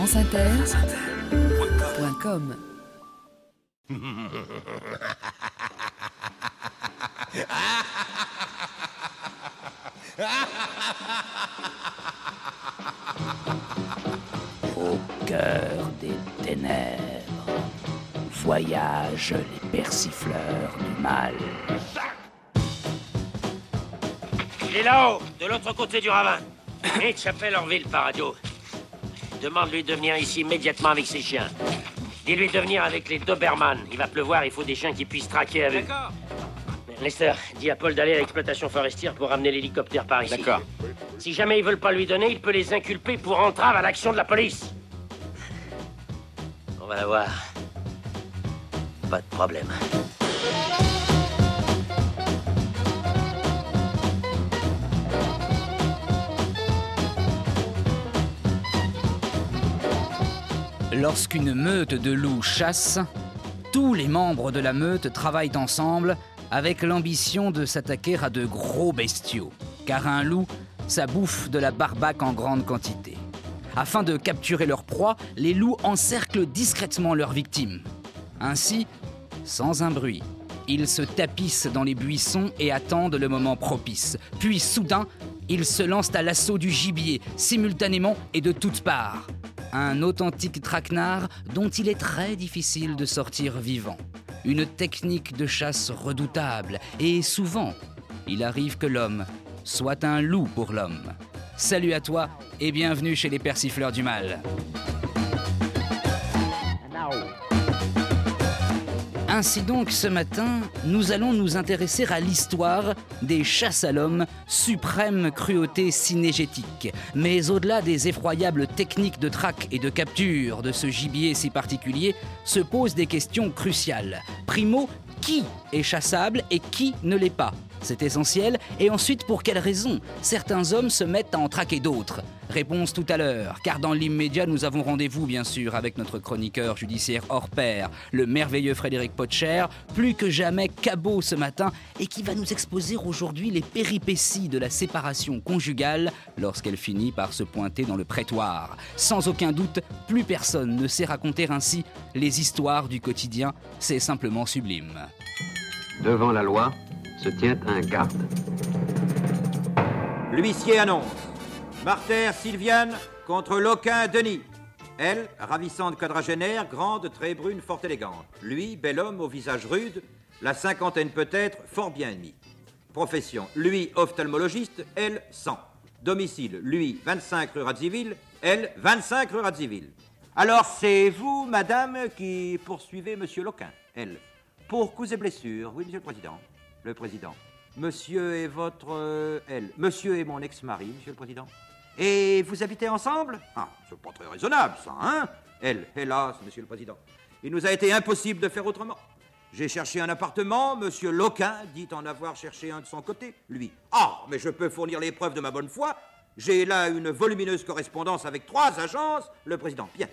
franceinter.com. Au cœur des ténèbres, voyagent les persifleurs du mal. Il est là-haut, de l'autre côté du ravin. Mitch appelle Orville par radio. Demande-lui de venir ici immédiatement avec ses chiens. Dis-lui de venir avec les Doberman. Il va pleuvoir, il faut des chiens qui puissent traquer avec. D'accord. Lester, dis à Paul d'aller à l'exploitation forestière pour ramener l'hélicoptère par ici. D'accord. Si jamais ils veulent pas lui donner, il peut les inculper pour entrave à l'action de la police. On va la voir. Pas de problème. Lorsqu'une meute de loups chasse, tous les membres de la meute travaillent ensemble avec l'ambition de s'attaquer à de gros bestiaux. Car un loup, ça bouffe de la barbaque en grande quantité. Afin de capturer leur proie, les loups encerclent discrètement leurs victimes. Ainsi, sans un bruit, ils se tapissent dans les buissons et attendent le moment propice. Puis soudain, ils se lancent à l'assaut du gibier, simultanément et de toutes parts. Un authentique traquenard dont il est très difficile de sortir vivant. Une technique de chasse redoutable, et souvent, il arrive que l'homme soit un loup pour l'homme. Salut à toi et bienvenue chez les persifleurs du mal. Ainsi donc, ce matin, nous allons nous intéresser à l'histoire des chasses à l'homme, suprême cruauté cinégétique. Mais au-delà des effroyables techniques de traque et de capture de ce gibier si particulier, se posent des questions cruciales. Primo, qui est chassable et qui ne l'est pas ? C'est essentiel. Et ensuite, pour quelles raisons certains hommes se mettent à en traquer d'autres ? Réponse tout à l'heure, car dans l'immédiat, nous avons rendez-vous, bien sûr, avec notre chroniqueur judiciaire hors pair, le merveilleux Frédéric Potcher, plus que jamais cabot ce matin, et qui va nous exposer aujourd'hui les péripéties de la séparation conjugale lorsqu'elle finit par se pointer dans le prétoire. Sans aucun doute, plus personne ne sait raconter ainsi les histoires du quotidien. C'est simplement sublime. Devant la loi se tient un garde. L'huissier annonce. Marter Sylviane contre Loquin Denis. Elle, ravissante quadragénaire, grande, très brune, fort élégante. Lui, bel homme au visage rude, la cinquantaine peut-être, fort bien mis. Profession, lui, ophtalmologiste, elle, 100. Domicile, lui, 25 rue Radziwill, elle, 25 rue Radziwill. Alors, c'est vous, madame, qui poursuivez monsieur Loquin, elle. Pour coups et blessures, oui, monsieur le président. Le président. Monsieur est votre... elle. Monsieur est mon ex-mari, monsieur le président. Et vous habitez ensemble ? Ah, c'est pas très raisonnable, ça, hein ? Elle, hélas, monsieur le président. Il nous a été impossible de faire autrement. J'ai cherché un appartement, monsieur Loquin dit en avoir cherché un de son côté, lui. Ah, mais je peux fournir les preuves de ma bonne foi. J'ai là une volumineuse correspondance avec 3 agences. Le président, bien.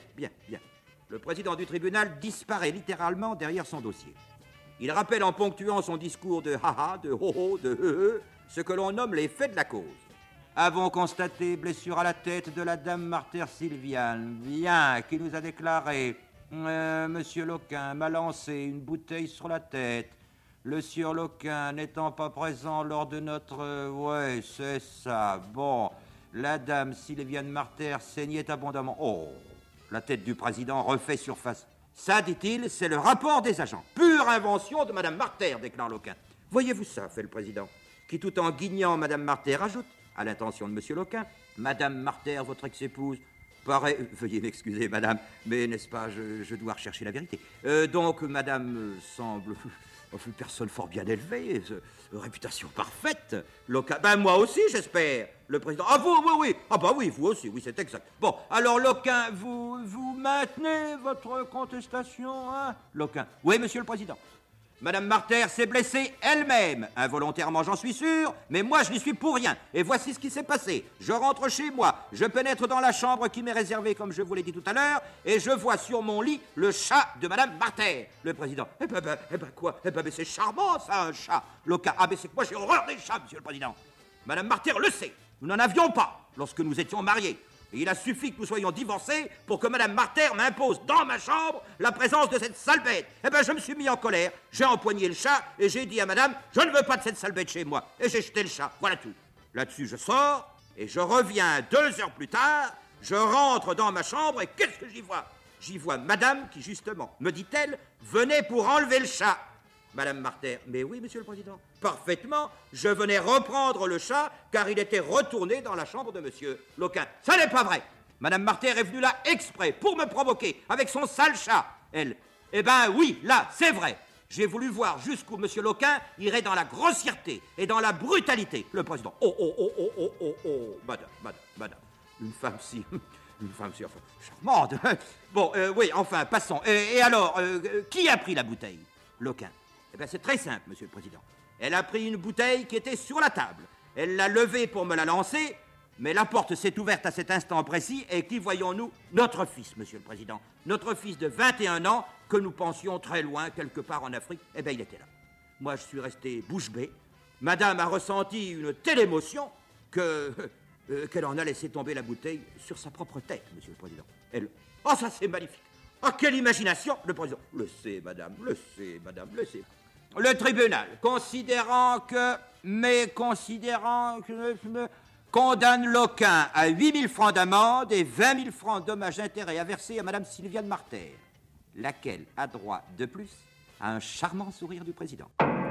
Le président du tribunal disparaît littéralement derrière son dossier. Il rappelle en ponctuant son discours de haha, de ho-ho, de he-he, ce que l'on nomme les faits de la cause. Avons constaté blessure à la tête de la dame Marter Sylviane, bien, qui nous a déclaré Monsieur Loquin m'a lancé une bouteille sur la tête. Le sieur Loquin n'étant pas présent lors de notre... ouais, c'est ça. Bon, la dame Sylviane Marter saignait abondamment. Oh, la tête du président refait surface. Ça, dit-il, c'est le rapport des agents. Pure invention de Madame Marter, déclare Loquin. Voyez-vous ça, fait le président, qui tout en guignant Madame Marter ajoute, à l'intention de Monsieur Loquin, Madame Marter, votre ex-épouse, paraît... veuillez m'excuser, madame, mais n'est-ce pas, je dois rechercher la vérité. Donc, madame semble... une personne fort bien élevée, réputation parfaite. Loquin, ben moi aussi, j'espère. Le président, ah vous, oui. Ah bah oui, vous aussi, oui, c'est exact. Bon, alors Loquin, vous maintenez votre contestation, hein, Loquin? Oui, monsieur le président. Madame Marter s'est blessée elle-même, involontairement j'en suis sûr, mais moi je n'y suis pour rien. Et voici ce qui s'est passé. Je rentre chez moi, je pénètre dans la chambre qui m'est réservée comme je vous l'ai dit tout à l'heure, et je vois sur mon lit le chat de Madame Marter. Le président, eh ben quoi? Eh ben mais c'est charmant ça, un chat. Loquin, ah mais c'est que moi j'ai horreur des chats, monsieur le président. Madame Marter le sait, nous n'en avions pas lorsque nous étions mariés. Et il a suffi que nous soyons divorcés pour que Madame Marter m'impose dans ma chambre la présence de cette sale bête. Eh bien, je me suis mis en colère, j'ai empoigné le chat et j'ai dit à Madame, je ne veux pas de cette sale bête chez moi. Et j'ai jeté le chat, voilà tout. Là-dessus, je sors et je reviens 2 heures plus tard, je rentre dans ma chambre et qu'est-ce que j'y vois? J'y vois Madame qui, justement, me dit-elle, venait pour enlever le chat. Madame Marter, mais oui, Monsieur le Président, parfaitement, je venais reprendre le chat car il était retourné dans la chambre de Monsieur Loquin. Ça n'est pas vrai. Madame Marter est venue là exprès pour me provoquer avec son sale chat. Elle, eh ben oui, là, c'est vrai. J'ai voulu voir jusqu'où Monsieur Loquin irait dans la grossièreté et dans la brutalité. Le Président, Madame, une femme si enfin, charmante. Bon, oui, enfin, passons. Et alors, qui a pris la bouteille? Loquin. Eh bien, c'est très simple, Monsieur le Président. Elle a pris une bouteille qui était sur la table. Elle l'a levée pour me la lancer, mais la porte s'est ouverte à cet instant précis, et qui voyons-nous? Notre fils, Monsieur le Président. Notre fils de 21 ans, que nous pensions très loin, quelque part en Afrique. Eh bien, il était là. Moi, je suis resté bouche bée. Madame a ressenti une telle émotion qu'elle en a laissé tomber la bouteille sur sa propre tête, Monsieur le Président. Elle... Oh, ça, c'est magnifique. Oh, quelle imagination! Le Président. Le sait, Madame, le sait, Madame, le sait. Le tribunal, considérant que condamne Loquin à 8 000 francs d'amende et 20 000 francs dommages-intérêts à verser à Madame Sylviane Marter, laquelle a droit de plus à un charmant sourire du Président.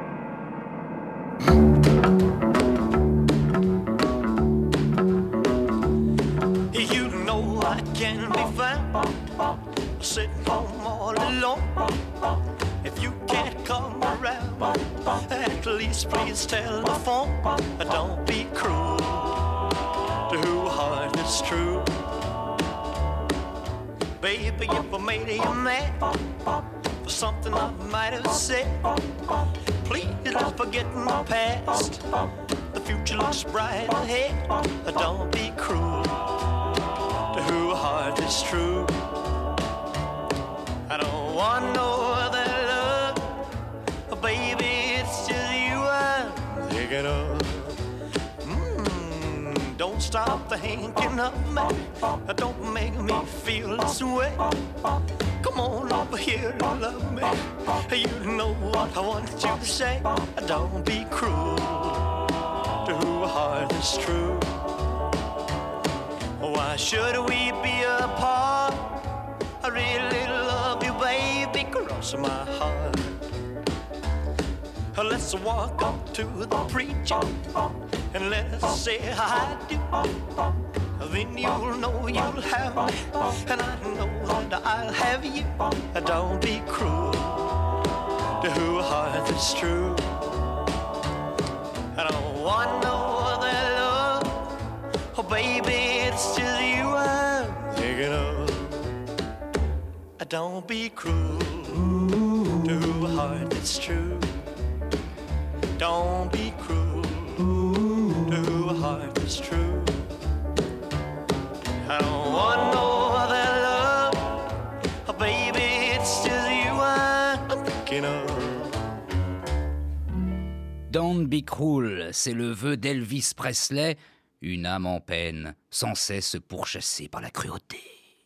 You know I can be found sitting home all alone. If you can't come around, at least please telephone. Don't be cruel to who heart is true. Baby, if I made you mad for something I might have said, please don't forget my past. The future looks bright ahead. Don't be cruel to who heart is true. I don't want no other love, baby, it's just you I'm thinking of. Don't stop thinking of me, don't make me feel this way. Come on over here and love me, you know what I want you to say. Don't be cruel to who heart is true. Why should we be apart? I really love you, baby, cross my heart. Let's walk up to the preacher and let's say I do. Then you'll know you'll have me, and I know that I'll have you. Don't be cruel to who heart is true. I don't want no other love, oh baby, it's just you I'm thinking of. Don't be cruel to who heart is true. Don't be cruel to who heart is true. I don't want no other love, oh baby, it's just you I'm thinking of. Don't be cruel, c'est le vœu d'Elvis Presley, une âme en peine, sans cesse pourchassée par la cruauté.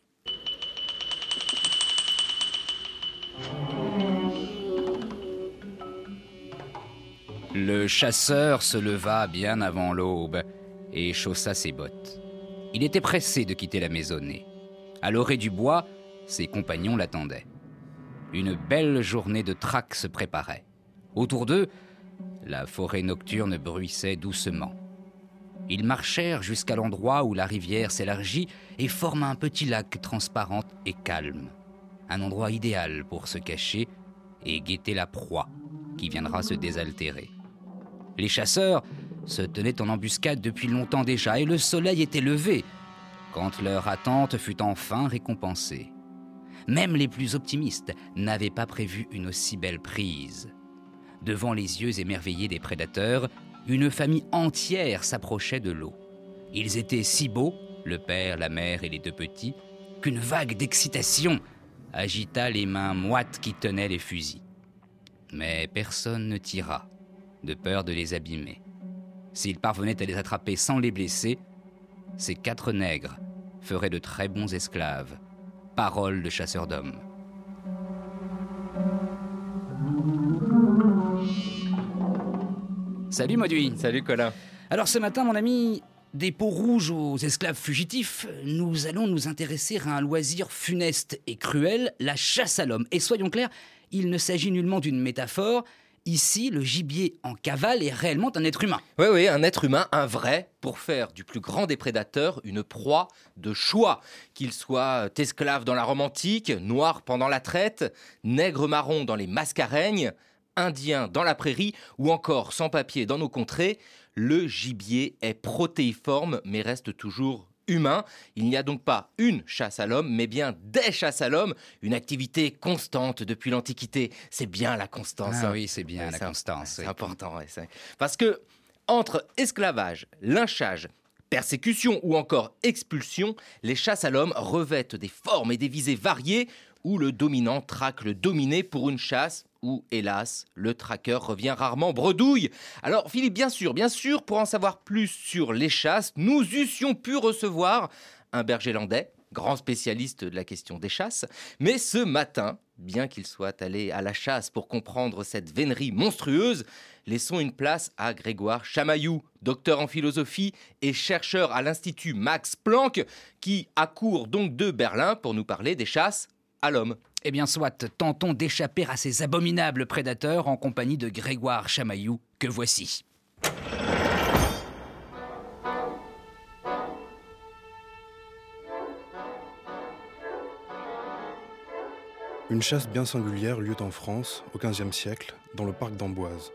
Le chasseur se leva bien avant l'aube et chaussa ses bottes. Il était pressé de quitter la maisonnée. À l'orée du bois, ses compagnons l'attendaient. Une belle journée de traque se préparait. Autour d'eux, la forêt nocturne bruissait doucement. Ils marchèrent jusqu'à l'endroit où la rivière s'élargit et forme un petit lac transparent et calme. Un endroit idéal pour se cacher et guetter la proie qui viendra se désaltérer. Les chasseurs se tenaient en embuscade depuis longtemps déjà et le soleil était levé quand leur attente fut enfin récompensée. Même les plus optimistes n'avaient pas prévu une aussi belle prise. Devant les yeux émerveillés des prédateurs, une famille entière s'approchait de l'eau. Ils étaient si beaux, le père, la mère et les 2 petits, qu'une vague d'excitation agita les mains moites qui tenaient les fusils. Mais personne ne tira, de peur de les abîmer. S'ils parvenaient à les attraper sans les blesser, ces 4 nègres feraient de très bons esclaves. Parole de chasseur d'hommes. Salut Mauduit. Salut Colin. Alors ce matin, mon ami, des peaux rouges aux esclaves fugitifs, nous allons nous intéresser à un loisir funeste et cruel, la chasse à l'homme. Et soyons clairs, il ne s'agit nullement d'une métaphore. Ici, le gibier en cavale est réellement un être humain. Oui, un être humain, un vrai, pour faire du plus grand des prédateurs une proie de choix. Qu'il soit esclave dans la Rome antique, noir pendant la traite, nègre marron dans les Mascareignes, indien dans la prairie ou encore sans papier dans nos contrées, le gibier est protéiforme mais reste toujours humain. Il n'y a donc pas une chasse à l'homme, mais bien des chasses à l'homme, une activité constante depuis l'Antiquité. C'est bien la constance. Ah oui, c'est bien la constance. C'est important, ouais, parce que entre esclavage, lynchage, persécution ou encore expulsion, les chasses à l'homme revêtent des formes et des visées variées où le dominant traque le dominé pour une chasse où, hélas, le traqueur revient rarement bredouille. Alors Philippe, bien sûr, pour en savoir plus sur les chasses, nous eussions pu recevoir un berger landais, grand spécialiste de la question des chasses, mais ce matin, bien qu'il soit allé à la chasse pour comprendre cette vénerie monstrueuse, laissons une place à Grégoire Chamaillou, docteur en philosophie et chercheur à l'Institut Max Planck, qui accourt donc de Berlin pour nous parler des chasses à l'homme. Eh bien soit, tentons d'échapper à ces abominables prédateurs en compagnie de Grégoire Chamaillou, que voici. Une chasse bien singulière eut lieu en France, au XVe siècle, dans le parc d'Amboise.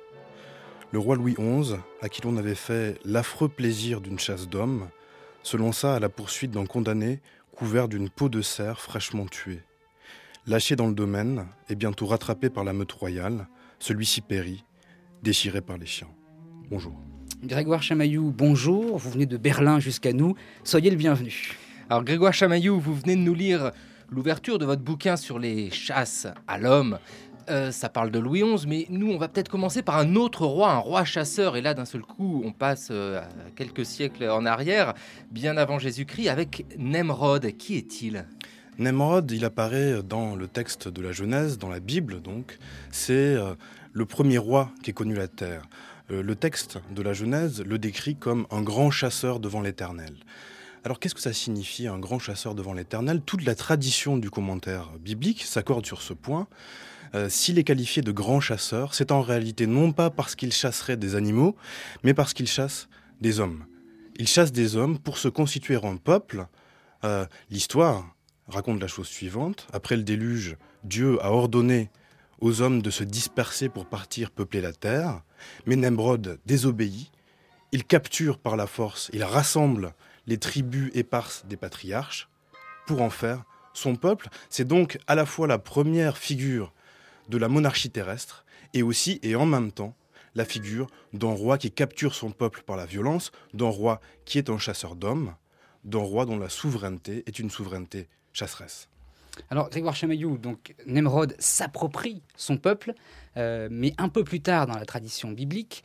Le roi Louis XI, à qui l'on avait fait l'affreux plaisir d'une chasse d'hommes, se lança à la poursuite d'un condamné couvert d'une peau de cerf fraîchement tué. Lâché dans le domaine et bientôt rattrapé par la meute royale, celui-ci périt, déchiré par les chiens. Bonjour. Grégoire Chamaillou, bonjour. Vous venez de Berlin jusqu'à nous. Soyez le bienvenu. Alors Grégoire Chamaillou, vous venez de nous lire l'ouverture de votre bouquin sur les chasses à l'homme. Ça parle de Louis XI, mais nous, on va peut-être commencer par un autre roi, un roi chasseur. Et là, d'un seul coup, on passe à quelques siècles en arrière, bien avant Jésus-Christ, avec Nemrod. Qui est-il ? Nemrod, il apparaît dans le texte de la Genèse, dans la Bible donc. C'est le premier roi qui ait connu la terre. Le texte de la Genèse le décrit comme un grand chasseur devant l'Éternel. Alors qu'est-ce que ça signifie, un grand chasseur devant l'Éternel ? Toute la tradition du commentaire biblique s'accorde sur ce point. S'il est qualifié de grand chasseur, c'est en réalité non pas parce qu'il chasserait des animaux, mais parce qu'il chasse des hommes. Il chasse des hommes pour se constituer un peuple. L'histoire raconte la chose suivante. Après le déluge, Dieu a ordonné aux hommes de se disperser pour partir peupler la terre. Mais Nemrod désobéit. Il capture par la force, il rassemble les tribus éparses des patriarches pour en faire son peuple. C'est donc à la fois la première figure de la monarchie terrestre et aussi et en même temps la figure d'un roi qui capture son peuple par la violence, d'un roi qui est un chasseur d'hommes, d'un roi dont la souveraineté est une souveraineté chasseresse. Alors, Grégoire Chamaillou, donc Nemrod s'approprie son peuple, mais un peu plus tard dans la tradition biblique,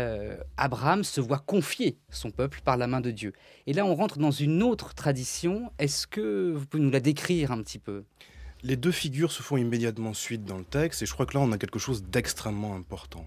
Abraham se voit confier son peuple par la main de Dieu. Et là, on rentre dans une autre tradition. Est-ce que vous pouvez nous la décrire un petit peu ? Les deux figures se font immédiatement suite dans le texte, et je crois que là, on a quelque chose d'extrêmement important.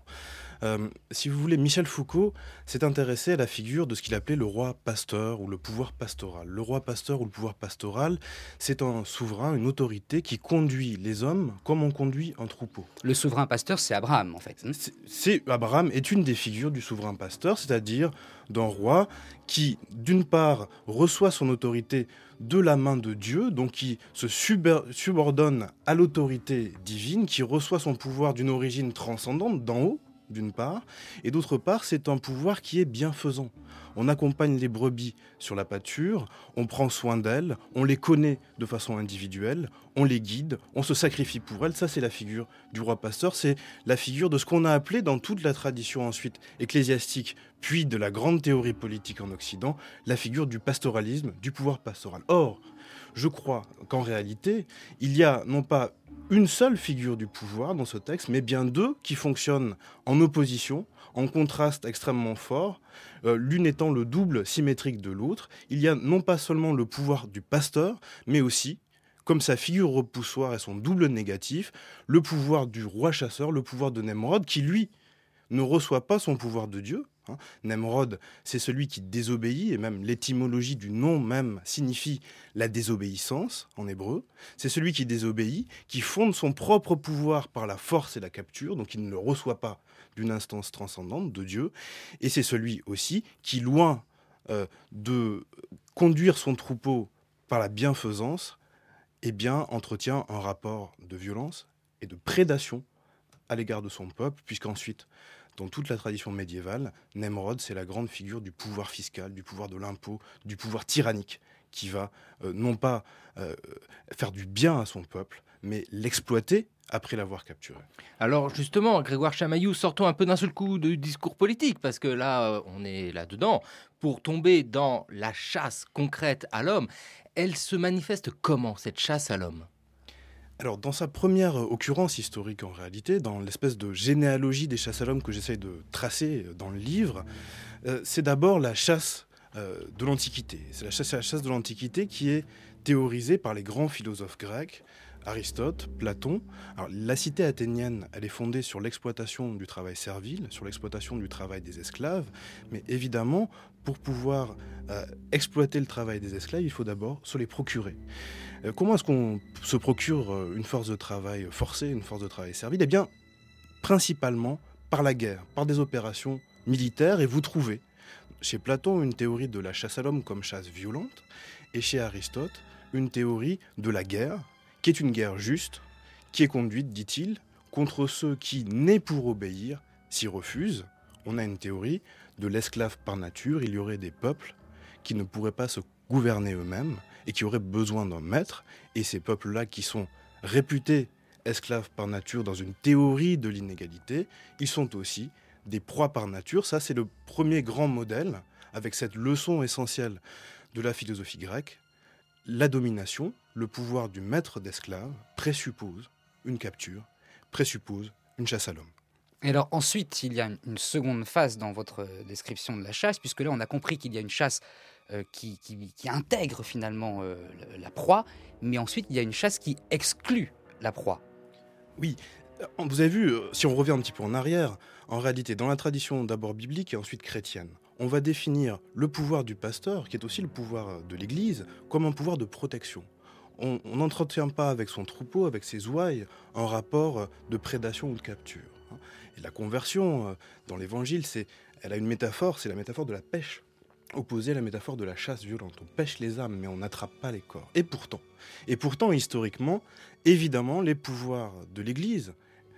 Si vous voulez, Michel Foucault s'est intéressé à la figure de ce qu'il appelait le roi pasteur ou le pouvoir pastoral. Le roi pasteur ou le pouvoir pastoral, c'est un souverain, une autorité qui conduit les hommes comme on conduit un troupeau. Le souverain pasteur, c'est Abraham, en fait. Abraham est une des figures du souverain pasteur, c'est-à-dire d'un roi qui, d'une part, reçoit son autorité de la main de Dieu, donc qui se subordonne à l'autorité divine, qui reçoit son pouvoir d'une origine transcendante, d'en haut, d'une part, et d'autre part, c'est un pouvoir qui est bienfaisant. On accompagne les brebis sur la pâture, on prend soin d'elles, on les connaît de façon individuelle, on les guide, on se sacrifie pour elles. Ça, c'est la figure du roi pasteur, c'est la figure de ce qu'on a appelé dans toute la tradition ensuite ecclésiastique, puis de la grande théorie politique en Occident, la figure du pastoralisme, du pouvoir pastoral. Or, je crois qu'en réalité, il y a non pas une seule figure du pouvoir dans ce texte, mais bien deux qui fonctionnent en opposition, en contraste extrêmement fort, l'une étant le double symétrique de l'autre. Il y a non pas seulement le pouvoir du pasteur, mais aussi, comme sa figure repoussoire et son double négatif, le pouvoir du roi chasseur, le pouvoir de Nemrod, qui lui ne reçoit pas son pouvoir de Dieu. Nemrod, c'est celui qui désobéit, et même l'étymologie du nom même signifie la désobéissance en hébreu. C'est celui qui désobéit, qui fonde son propre pouvoir par la force et la capture, donc il ne le reçoit pas d'une instance transcendante de Dieu. Et c'est celui aussi qui, loin de conduire son troupeau par la bienfaisance, eh bien, entretient un rapport de violence et de prédation à l'égard de son peuple, puisqu'ensuite, dans toute la tradition médiévale, Nemrod, c'est la grande figure du pouvoir fiscal, du pouvoir de l'impôt, du pouvoir tyrannique, qui va non pas faire du bien à son peuple, mais l'exploiter après l'avoir capturé. Alors justement, Grégoire Chamaillou, sortons un peu d'un seul coup du discours politique, parce que là, on est là-dedans. Pour tomber dans la chasse concrète à l'homme, elle se manifeste comment, cette chasse à l'homme ? Alors, dans sa première occurrence historique, en réalité, dans l'espèce de généalogie des chasses à l'homme que j'essaye de tracer dans le livre, c'est d'abord la chasse de l'Antiquité. C'est la chasse de l'Antiquité qui est théorisée par les grands philosophes grecs, Aristote, Platon. Alors, la cité athénienne, elle est fondée sur l'exploitation du travail servile, sur l'exploitation du travail des esclaves, mais évidemment, pour pouvoir exploiter le travail des esclaves, il faut d'abord se les procurer. Comment est-ce qu'on se procure une force de travail forcée, une force de travail servile ? Eh bien, principalement par la guerre, par des opérations militaires, et vous trouvez chez Platon une théorie de la chasse à l'homme comme chasse violente, et chez Aristote une théorie de la guerre, qui est une guerre juste, qui est conduite, dit-il, contre ceux qui, nés pour obéir, s'y refusent. On a une théorie de l'esclave par nature. Il y aurait des peuples qui ne pourraient pas se gouverner eux-mêmes et qui auraient besoin d'un maître. Et ces peuples-là, qui sont réputés esclaves par nature dans une théorie de l'inégalité, ils sont aussi des proies par nature. Ça, c'est le premier grand modèle, avec cette leçon essentielle de la philosophie grecque. La domination, le pouvoir du maître d'esclaves, présuppose une capture, présuppose une chasse à l'homme. Et alors ensuite, il y a une seconde phase dans votre description de la chasse, puisque là, on a compris qu'il y a une chasse qui intègre finalement la proie, mais ensuite, il y a une chasse qui exclut la proie. Oui, vous avez vu, si on revient un petit peu en arrière, en réalité, dans la tradition d'abord biblique et ensuite chrétienne, on va définir le pouvoir du pasteur, qui est aussi le pouvoir de l'Église, comme un pouvoir de protection. On n'entretient pas avec son troupeau, avec ses ouailles, un rapport de prédation ou de capture. Et la conversion, dans l'Évangile, elle a une métaphore, c'est la métaphore de la pêche, opposée à la métaphore de la chasse violente. On pêche les âmes, mais on n'attrape pas les corps. Et pourtant, historiquement, évidemment, les pouvoirs de l'Église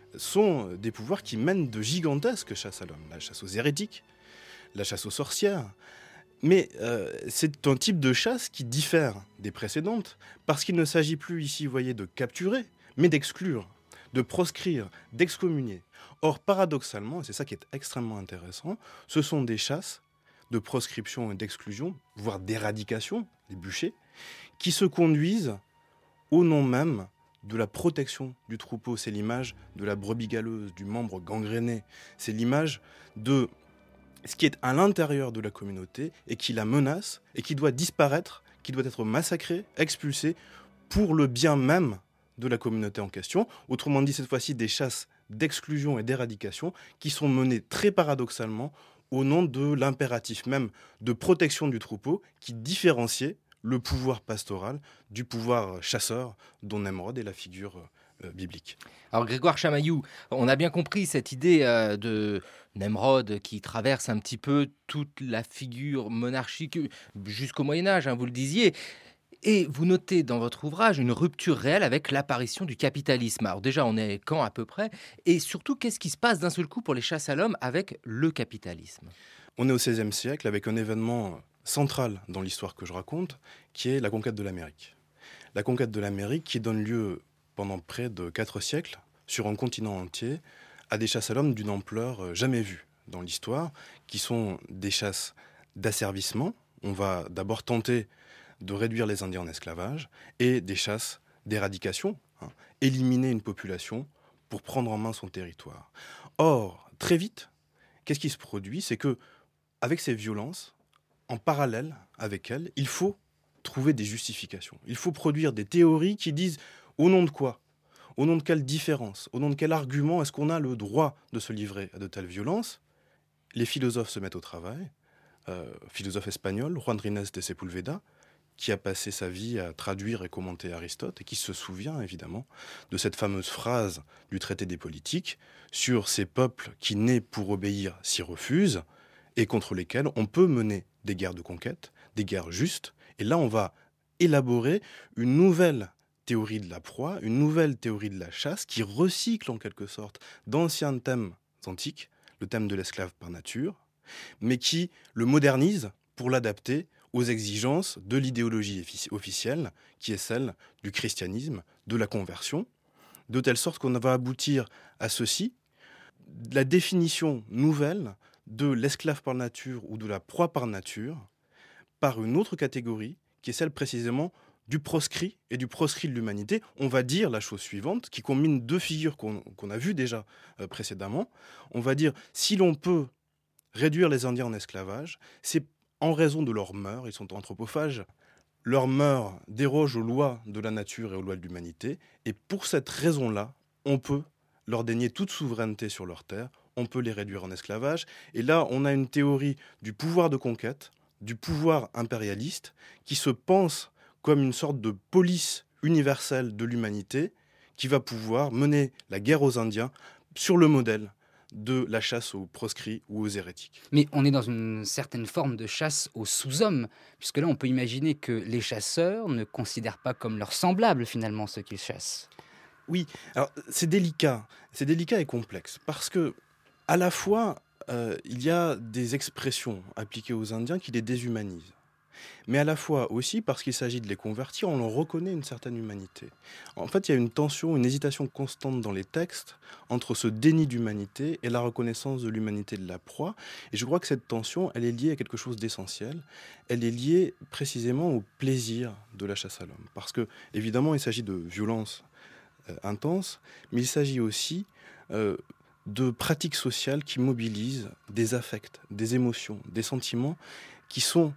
sont des pouvoirs qui mènent de gigantesques chasses à l'homme. La chasse aux hérétiques, la chasse aux sorcières. Mais c'est un type de chasse qui diffère des précédentes, parce qu'il ne s'agit plus ici, vous voyez, de capturer, mais d'exclure, de proscrire, d'excommunier. Or, paradoxalement, et c'est ça qui est extrêmement intéressant, ce sont des chasses de proscription et d'exclusion, voire d'éradication, des bûchers, qui se conduisent au nom même de la protection du troupeau. C'est l'image de la brebis galeuse, du membre gangréné. C'est l'image de ce qui est à l'intérieur de la communauté et qui la menace et qui doit disparaître, qui doit être massacré, expulsé pour le bien même de la communauté en question. Autrement dit, cette fois-ci, des chasses d'exclusion et d'éradication qui sont menées très paradoxalement au nom de l'impératif même de protection du troupeau qui différenciait le pouvoir pastoral du pouvoir chasseur dont Nemrod est la figure biblique. Alors Grégoire Chamaillou, on a bien compris cette idée de Nemrod qui traverse un petit peu toute la figure monarchique jusqu'au Moyen-Âge, vous le disiez. Et vous notez dans votre ouvrage une rupture réelle avec l'apparition du capitalisme. Alors déjà, on est quand à peu près ? Et surtout, qu'est-ce qui se passe d'un seul coup pour les chasses à l'homme avec le capitalisme ? On est au XVIe siècle avec un événement central dans l'histoire que je raconte, qui est la conquête de l'Amérique. La conquête de l'Amérique qui donne lieu pendant près de 4 siècles, sur un continent entier, à des chasses à l'homme d'une ampleur jamais vue dans l'histoire, qui sont des chasses d'asservissement. On va d'abord tenter de réduire les Indiens en esclavage et des chasses d'éradication, éliminer une population pour prendre en main son territoire. Or, très vite, qu'est-ce qui se produit ? C'est que, avec ces violences, en parallèle avec elles, il faut trouver des justifications. Il faut produire des théories qui disent au nom de quoi ? Au nom de quelle différence ? Au nom de quel argument est-ce qu'on a le droit de se livrer à de telles violences ? Les philosophes se mettent au travail. Philosophe espagnol, Juan Rines de Sepúlveda, qui a passé sa vie à traduire et commenter Aristote, et qui se souvient évidemment de cette fameuse phrase du traité des politiques sur ces peuples qui, nés pour obéir, s'y refusent, et contre lesquels on peut mener des guerres de conquête, des guerres justes. Et là, on va élaborer une nouvelle théorie de la proie, une nouvelle théorie de la chasse, qui recycle en quelque sorte d'anciens thèmes antiques, le thème de l'esclave par nature, mais qui le modernise pour l'adapter aux exigences de l'idéologie officielle, qui est celle du christianisme, de la conversion, de telle sorte qu'on va aboutir à ceci, la définition nouvelle de l'esclave par nature ou de la proie par nature, par une autre catégorie, qui est celle précisément du proscrit et du proscrit de l'humanité. On va dire la chose suivante, qui combine deux figures qu'on a vues déjà précédemment. On va dire, si l'on peut réduire les Indiens en esclavage, c'est en raison de leurs mœurs, ils sont anthropophages, leurs mœurs dérogent aux lois de la nature et aux lois de l'humanité, et pour cette raison-là, on peut leur dénier toute souveraineté sur leurs terres, on peut les réduire en esclavage, et là, on a une théorie du pouvoir de conquête, du pouvoir impérialiste, qui se pense comme une sorte de police universelle de l'humanité, qui va pouvoir mener la guerre aux Indiens sur le modèle de la chasse aux proscrits ou aux hérétiques. Mais on est dans une certaine forme de chasse aux sous-hommes, puisque là on peut imaginer que les chasseurs ne considèrent pas comme leurs semblables finalement ceux qu'ils chassent. Oui, alors c'est délicat et complexe, parce que à la fois il y a des expressions appliquées aux Indiens qui les déshumanisent. Mais à la fois aussi, parce qu'il s'agit de les convertir, on leur reconnaît une certaine humanité. En fait, il y a une tension, une hésitation constante dans les textes entre ce déni d'humanité et la reconnaissance de l'humanité de la proie. Et je crois que cette tension, elle est liée à quelque chose d'essentiel. Elle est liée précisément au plaisir de la chasse à l'homme. Parce que, évidemment, il s'agit de violences intenses, mais il s'agit aussi de pratiques sociales qui mobilisent des affects, des émotions, des sentiments qui sont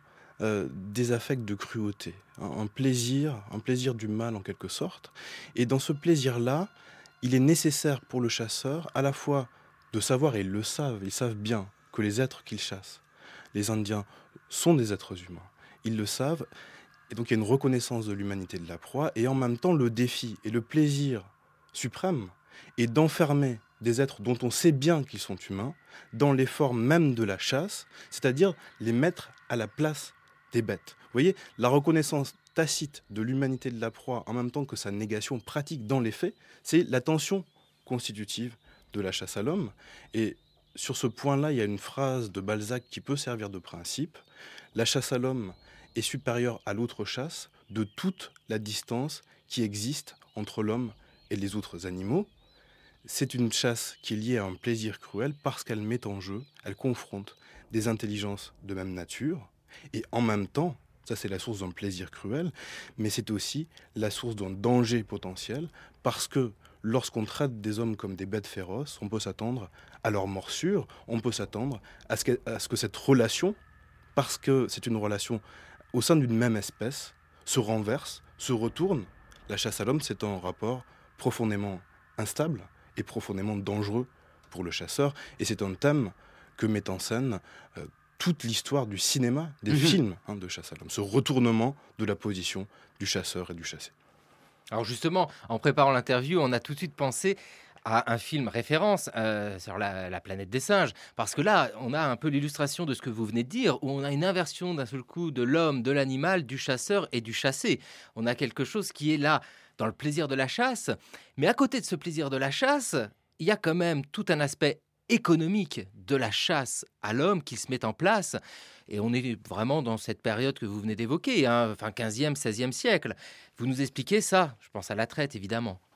des affects de cruauté, un plaisir du mal en quelque sorte. Et dans ce plaisir-là, il est nécessaire pour le chasseur à la fois de savoir, et ils savent bien que les êtres qu'ils chassent, les Indiens, sont des êtres humains. Ils le savent, et donc il y a une reconnaissance de l'humanité de la proie, et en même temps le défi et le plaisir suprême est d'enfermer des êtres dont on sait bien qu'ils sont humains dans les formes même de la chasse, c'est-à-dire les mettre à la place des bêtes. Vous voyez, la reconnaissance tacite de l'humanité de la proie, en même temps que sa négation pratique dans les faits, c'est la tension constitutive de la chasse à l'homme. Et sur ce point-là, il y a une phrase de Balzac qui peut servir de principe. La chasse à l'homme est supérieure à l'autre chasse de toute la distance qui existe entre l'homme et les autres animaux. C'est une chasse qui est liée à un plaisir cruel parce qu'elle met en jeu, elle confronte des intelligences de même nature. Et en même temps, ça c'est la source d'un plaisir cruel, mais c'est aussi la source d'un danger potentiel, parce que lorsqu'on traite des hommes comme des bêtes féroces, on peut s'attendre à leur morsure, on peut s'attendre à ce que cette relation, parce que c'est une relation au sein d'une même espèce, se renverse, se retourne. La chasse à l'homme, c'est un rapport profondément instable et profondément dangereux pour le chasseur, et c'est un thème que met en scène toute l'histoire du cinéma, des films de chasse à l'homme, ce retournement de la position du chasseur et du chassé. Alors justement, en préparant l'interview, on a tout de suite pensé à un film référence sur la planète des singes, parce que là, on a un peu l'illustration de ce que vous venez de dire, où on a une inversion d'un seul coup de l'homme, de l'animal, du chasseur et du chassé. On a quelque chose qui est là dans le plaisir de la chasse, mais à côté de ce plaisir de la chasse, il y a quand même tout un aspect économique de la chasse à l'homme qui se met en place. Et on est vraiment dans cette période que vous venez d'évoquer, fin 15e, 16e siècle. Vous nous expliquez ça, je pense à la traite évidemment.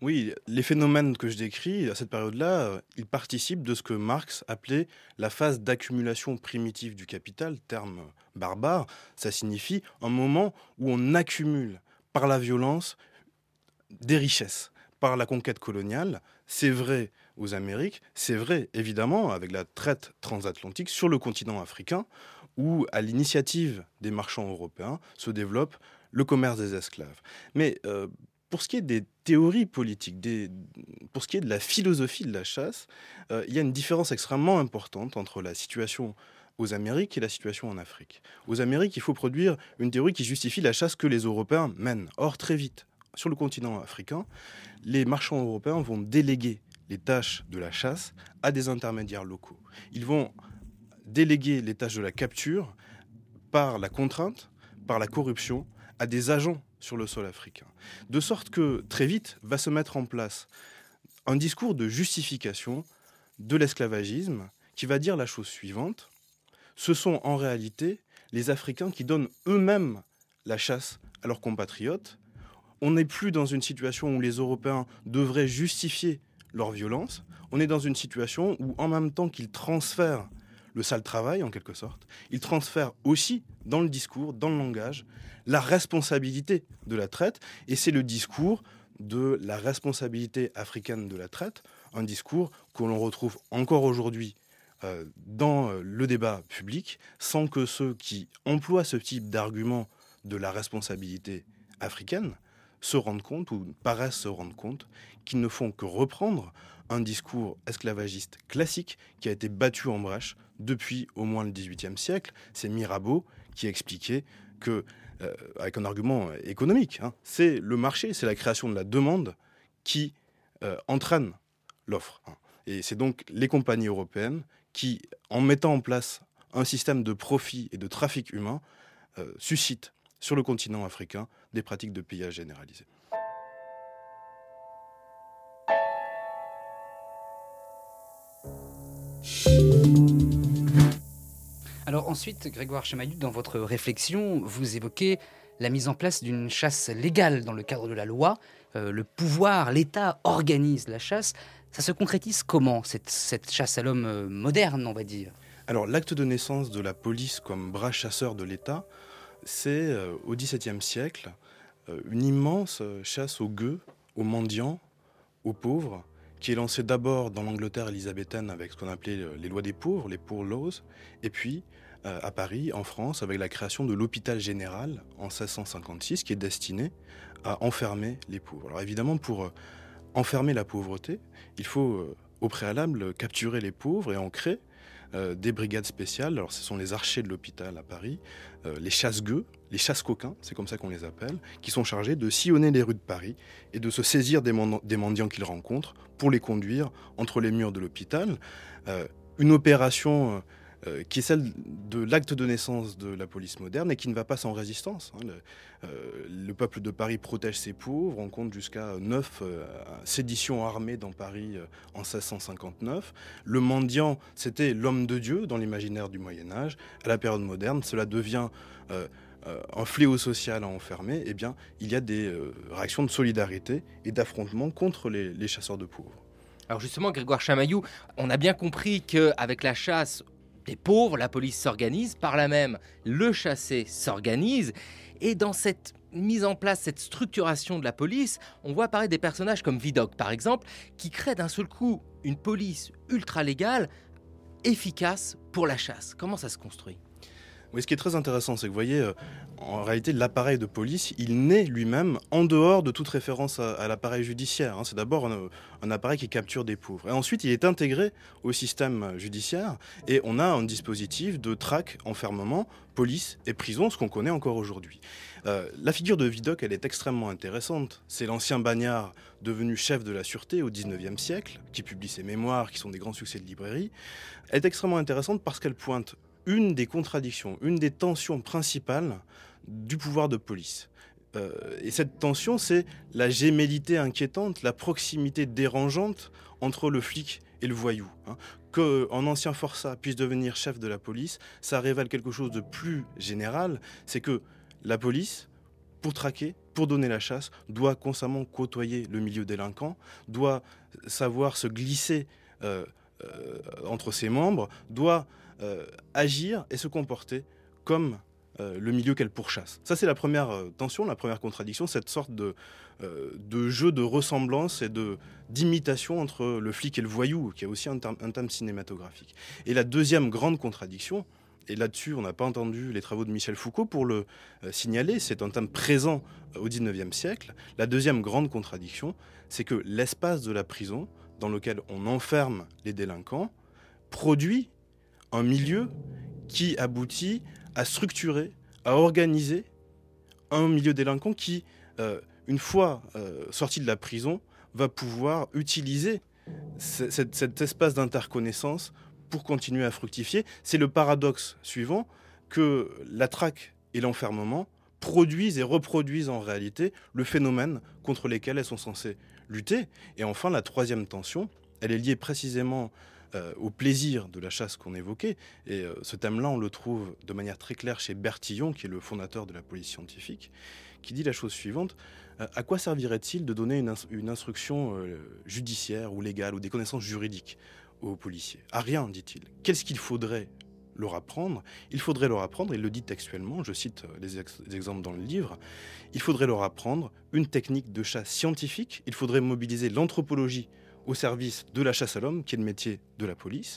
Oui, les phénomènes que je décris à cette période-là, ils participent de ce que Marx appelait la phase d'accumulation primitive du capital, terme barbare. Ça signifie un moment où on accumule par la violence des richesses, par la conquête coloniale. C'est vrai aux Amériques, c'est vrai évidemment avec la traite transatlantique sur le continent africain, où à l'initiative des marchands européens se développe le commerce des esclaves. Mais pour ce qui est des théories politiques, pour ce qui est de la philosophie de la chasse, il y a une différence extrêmement importante entre la situation aux Amériques et la situation en Afrique. Aux Amériques, il faut produire une théorie qui justifie la chasse que les Européens mènent. Or, très vite, sur le continent africain, les marchands européens vont déléguer les tâches de la chasse à des intermédiaires locaux. Ils vont déléguer les tâches de la capture par la contrainte, par la corruption, à des agents sur le sol africain. De sorte que, très vite, va se mettre en place un discours de justification de l'esclavagisme qui va dire la chose suivante. Ce sont en réalité les Africains qui donnent eux-mêmes la chasse à leurs compatriotes. On n'est plus dans une situation où les Européens devraient justifier leur violence. On est dans une situation où, en même temps qu'ils transfèrent le sale travail, en quelque sorte, ils transfèrent aussi, dans le discours, dans le langage, la responsabilité de la traite. Et c'est le discours de la responsabilité africaine de la traite, un discours que l'on retrouve encore aujourd'hui dans le débat public, sans que ceux qui emploient ce type d'argument de la responsabilité africaine se rendent compte, ou paraissent se rendre compte, qu'ils ne font que reprendre un discours esclavagiste classique qui a été battu en brèche depuis au moins le XVIIIe siècle. C'est Mirabeau qui expliquait que, avec un argument économique, c'est le marché, c'est la création de la demande qui entraîne l'offre. Et c'est donc les compagnies européennes qui, en mettant en place un système de profit et de trafic humain, suscitent sur le continent africain des pratiques de pillage généralisées. Alors ensuite, Grégoire Chamaillut, dans votre réflexion, vous évoquez la mise en place d'une chasse légale dans le cadre de la loi. Le pouvoir, l'État organise la chasse. Ça se concrétise comment, cette chasse à l'homme moderne, on va dire ? Alors l'acte de naissance de la police comme bras chasseur de l'État, c'est au XVIIe siècle une immense chasse aux gueux, aux mendiants, aux pauvres, qui est lancée d'abord dans l'Angleterre élisabéthaine avec ce qu'on appelait les lois des pauvres, les Poor Laws, et puis à Paris, en France, avec la création de l'hôpital général en 1656, qui est destiné à enfermer les pauvres. Alors évidemment, pour enfermer la pauvreté, il faut au préalable capturer les pauvres et en créer des brigades spéciales. Alors ce sont les archers de l'hôpital à Paris, les chasse-gueux, les chasse-coquins, c'est comme ça qu'on les appelle, qui sont chargés de sillonner les rues de Paris et de se saisir des mendiants qu'ils rencontrent pour les conduire entre les murs de l'hôpital. Une opération qui est celle de l'acte de naissance de la police moderne et qui ne va pas sans résistance. Le peuple de Paris protège ses pauvres, on compte jusqu'à 9 séditions armées dans Paris en 1659. Le mendiant, c'était l'homme de Dieu dans l'imaginaire du Moyen-Âge. À la période moderne, cela devient un fléau social à enfermer. Eh bien, il y a des réactions de solidarité et d'affrontement contre les chasseurs de pauvres. Alors justement, Grégoire Chamaillut, on a bien compris qu'avec la chasse des pauvres, la police s'organise, par là même, le chassé s'organise. Et dans cette mise en place, cette structuration de la police, on voit apparaître des personnages comme Vidocq, par exemple, qui créent d'un seul coup une police ultra-légale, efficace pour la chasse. Comment ça se construit ? Oui, ce qui est très intéressant, c'est que vous voyez, en réalité, l'appareil de police, il naît lui-même en dehors de toute référence à l'appareil judiciaire. C'est d'abord un appareil qui capture des pauvres. Et ensuite, il est intégré au système judiciaire et on a un dispositif de traque, enfermement, police et prison, ce qu'on connaît encore aujourd'hui. La figure de Vidocq, elle est extrêmement intéressante. C'est l'ancien bagnard devenu chef de la sûreté au XIXe siècle, qui publie ses mémoires, qui sont des grands succès de librairie. Elle est extrêmement intéressante parce qu'elle pointe une des contradictions, une des tensions principales du pouvoir de police. Et cette tension, c'est la gémellité inquiétante, la proximité dérangeante entre le flic et le voyou. Qu'un ancien forçat puisse devenir chef de la police, ça révèle quelque chose de plus général, c'est que la police, pour traquer, pour donner la chasse, doit constamment côtoyer le milieu délinquant, doit savoir se glisser entre ses membres, doit agir et se comporter comme le milieu qu'elle pourchasse. Ça, c'est la première tension, la première contradiction, cette sorte de jeu de ressemblance et d'imitation entre le flic et le voyou, qui est aussi un terme cinématographique. Et la deuxième grande contradiction, et là-dessus, on n'a pas entendu les travaux de Michel Foucault pour le signaler, c'est un thème présent au XIXe siècle. La deuxième grande contradiction, c'est que l'espace de la prison, dans lequel on enferme les délinquants, produit un milieu qui aboutit à structurer, à organiser un milieu délinquant qui, une fois sorti de la prison, va pouvoir utiliser cet espace d'interconnaissance pour continuer à fructifier. C'est le paradoxe suivant, que la traque et l'enfermement produisent et reproduisent en réalité le phénomène contre lequel elles sont censées lutter. Et enfin, la troisième tension, elle est liée précisément au plaisir de la chasse qu'on évoquait. Et ce thème-là, on le trouve de manière très claire chez Bertillon, qui est le fondateur de la police scientifique, qui dit la chose suivante: à quoi servirait-il de donner une instruction judiciaire ou légale ou des connaissances juridiques aux policiers? À rien, dit-il. Qu'est-ce qu'il faudrait leur apprendre? Il faudrait leur apprendre, il le dit textuellement, je cite les exemples dans le livre, il faudrait leur apprendre une technique de chasse scientifique, il faudrait mobiliser l'anthropologie au service de la chasse à l'homme, qui est le métier de la police,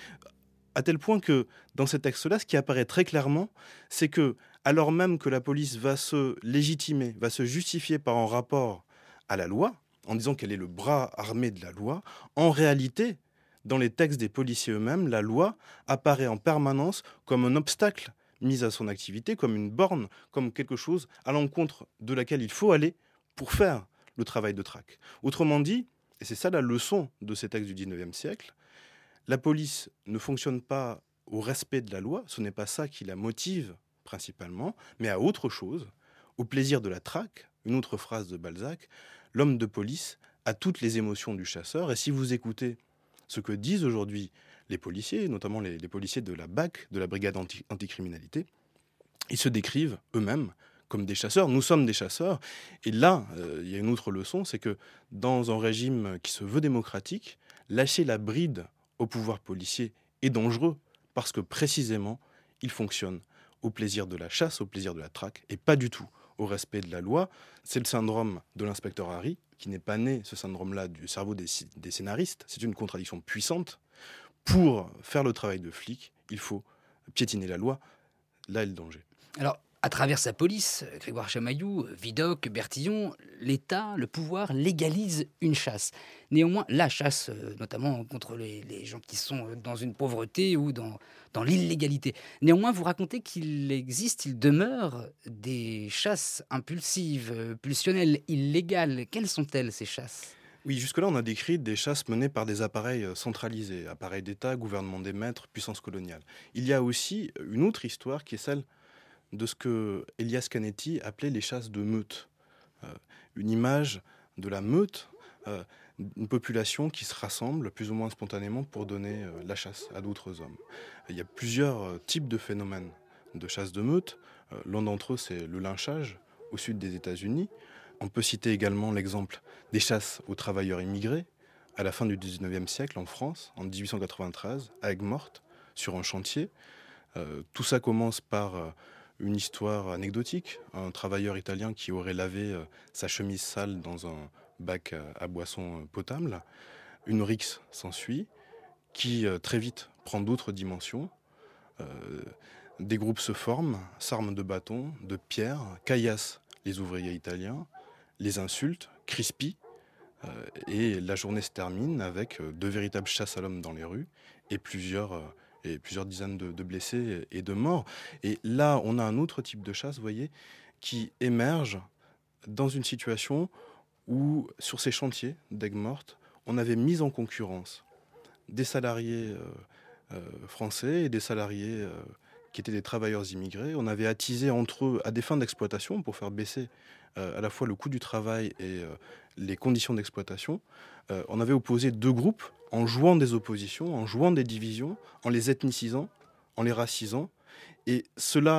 à tel point que dans ces textes-là, ce qui apparaît très clairement, c'est que, alors même que la police va se légitimer, va se justifier par un rapport à la loi, en disant qu'elle est le bras armé de la loi, en réalité, dans les textes des policiers eux-mêmes, la loi apparaît en permanence comme un obstacle mis à son activité, comme une borne, comme quelque chose à l'encontre de laquelle il faut aller pour faire le travail de traque. Autrement dit, et c'est ça la leçon de ces textes du XIXe siècle, la police ne fonctionne pas au respect de la loi, ce n'est pas ça qui la motive principalement, mais à autre chose, au plaisir de la traque. Une autre phrase de Balzac: l'homme de police a toutes les émotions du chasseur. Et si vous écoutez ce que disent aujourd'hui les policiers, notamment les policiers de la BAC, de la brigade anticriminalité, ils se décrivent eux-mêmes comme des chasseurs. Nous sommes des chasseurs. Et là, il y a une autre leçon, c'est que dans un régime qui se veut démocratique, lâcher la bride au pouvoir policier est dangereux, parce que précisément, il fonctionne au plaisir de la chasse, au plaisir de la traque, et pas du tout au respect de la loi. C'est le syndrome de l'inspecteur Harry, qui n'est pas né, ce syndrome-là, du cerveau des scénaristes. C'est une contradiction puissante. Pour faire le travail de flic, il faut piétiner la loi. Là est le danger. Alors, à travers sa police, Grégoire Chamaillou, Vidocq, Bertillon, l'État, le pouvoir légalise une chasse. Néanmoins, la chasse, notamment contre les gens qui sont dans une pauvreté ou dans l'illégalité. Néanmoins, vous racontez qu'il existe, il demeure des chasses impulsives, pulsionnelles, illégales. Quelles sont-elles, ces chasses ? Oui, jusque-là, on a décrit des chasses menées par des appareils centralisés, appareils d'État, gouvernement des maîtres, puissance coloniale. Il y a aussi une autre histoire qui est celle de ce que Elias Canetti appelait les chasses de meute. Une image de la meute, une population qui se rassemble plus ou moins spontanément pour donner la chasse à d'autres hommes. Il y a plusieurs types de phénomènes de chasse de meute. L'un d'entre eux, c'est le lynchage au sud des États-Unis. On peut citer également l'exemple des chasses aux travailleurs immigrés à la fin du 19e siècle en France, en 1893, à Aigues-Mortes, sur un chantier. Tout ça commence par une histoire anecdotique. Un travailleur italien qui aurait lavé sa chemise sale dans un bac à boissons potable. Une rixe s'ensuit, qui très vite prend d'autres dimensions. Des groupes se forment, s'arment de bâtons, de pierres, caillassent les ouvriers italiens, les insultent, crispient, et la journée se termine avec de véritables chasses à l'homme dans les rues et plusieurs dizaines de blessés et de morts. Et là, on a un autre type de chasse, vous voyez, qui émerge dans une situation où, sur ces chantiers d'Aigues-Mortes, on avait mis en concurrence des salariés français et des salariés qui étaient des travailleurs immigrés. On avait attisé entre eux, à des fins d'exploitation, pour faire baisser à la fois le coût du travail et les conditions d'exploitation, on avait opposé deux groupes en jouant des oppositions, en jouant des divisions, en les ethnicisant, en les racisant. Et cela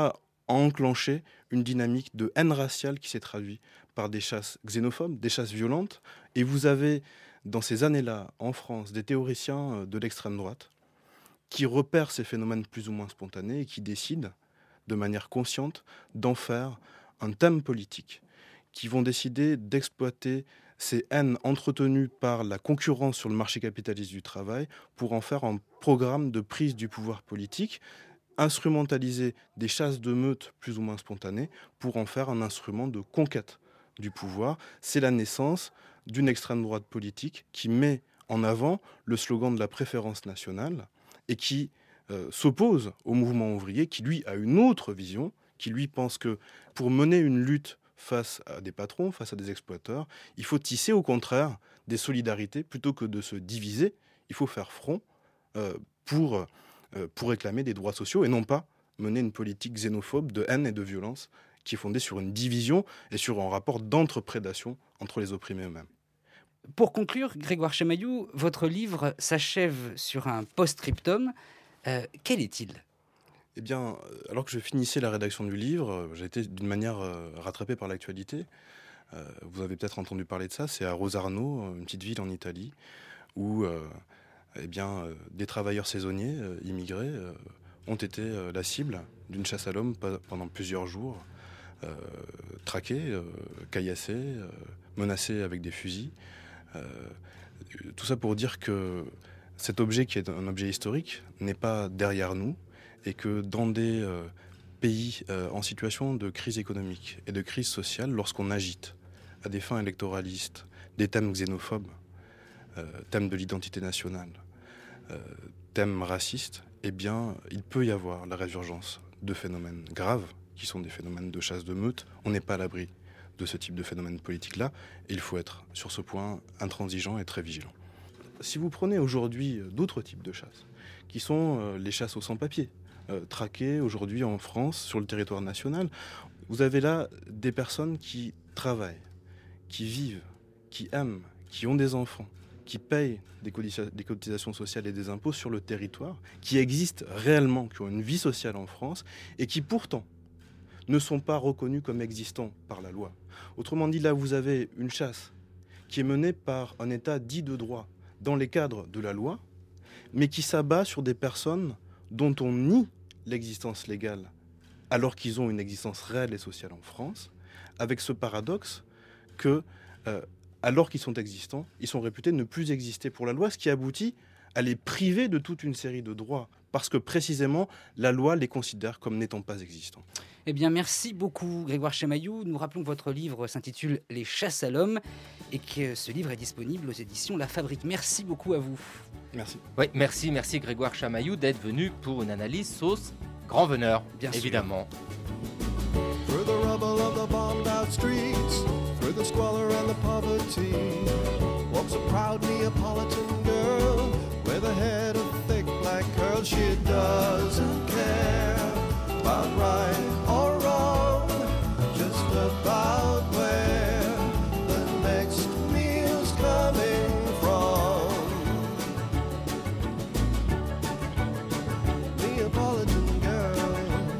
a enclenché une dynamique de haine raciale qui s'est traduite par des chasses xénophobes, des chasses violentes. Et vous avez, dans ces années-là, en France, des théoriciens de l'extrême droite qui repèrent ces phénomènes plus ou moins spontanés et qui décident, de manière consciente, d'en faire un thème politique, qui vont décider d'exploiter ces haines entretenues par la concurrence sur le marché capitaliste du travail pour en faire un programme de prise du pouvoir politique, instrumentaliser des chasses de meutes plus ou moins spontanées pour en faire un instrument de conquête du pouvoir. C'est la naissance d'une extrême droite politique qui met en avant le slogan de la préférence nationale et qui s'oppose au mouvement ouvrier, qui lui a une autre vision, qui lui pense que pour mener une lutte face à des patrons, face à des exploiteurs, il faut tisser au contraire des solidarités plutôt que de se diviser. Il faut faire front pour réclamer des droits sociaux et non pas mener une politique xénophobe de haine et de violence qui est fondée sur une division et sur un rapport d'entreprédation entre les opprimés eux-mêmes. Pour conclure, Grégoire Chamaillou, votre livre s'achève sur un post-scriptum. Quel est-il ? Eh bien, alors que je finissais la rédaction du livre, j'ai été d'une manière rattrapé par l'actualité. Vous avez peut-être entendu parler de ça, c'est à Rosarno, une petite ville en Italie, où des travailleurs saisonniers immigrés ont été la cible d'une chasse à l'homme pendant plusieurs jours, traqués, caillassés, menacés avec des fusils. Tout ça pour dire que cet objet, qui est un objet historique, n'est pas derrière nous, et que dans des pays en situation de crise économique et de crise sociale, lorsqu'on agite à des fins électoralistes des thèmes xénophobes, thèmes de l'identité nationale, thèmes racistes, eh bien, il peut y avoir la résurgence de phénomènes graves, qui sont des phénomènes de chasse de meute. On n'est pas à l'abri de ce type de phénomène politique-là, et il faut être, sur ce point, intransigeant et très vigilant. Si vous prenez aujourd'hui d'autres types de chasses, qui sont les chasses aux sans-papiers, traquées aujourd'hui en France, sur le territoire national, vous avez là des personnes qui travaillent, qui vivent, qui aiment, qui ont des enfants, qui payent des cotisations sociales et des impôts sur le territoire, qui existent réellement, qui ont une vie sociale en France, et qui pourtant ne sont pas reconnus comme existants par la loi. Autrement dit, là, vous avez une chasse qui est menée par un État dit de droit, dans les cadres de la loi, mais qui s'abat sur des personnes dont on nie l'existence légale, alors qu'ils ont une existence réelle et sociale en France, avec ce paradoxe que, alors qu'ils sont existants, ils sont réputés ne plus exister pour la loi, ce qui aboutit à les priver de toute une série de droits, parce que précisément, la loi les considère comme n'étant pas existants. Eh bien, merci beaucoup, Grégoire Chamaillou. Nous rappelons que votre livre s'intitule « Les chasses à l'homme » et que ce livre est disponible aux éditions La Fabrique. Merci beaucoup à vous. Merci. Oui, merci Grégoire Chamaillou d'être venu pour une analyse sauce grand veneur, bien évidemment. Through the rubble of the bombed out streets, through the squalor and the poverty, walks a proud Neapolitan girl with a head of thick black curls. She doesn't care about right or wrong, just about where the next meal's coming from. Neapolitan girl.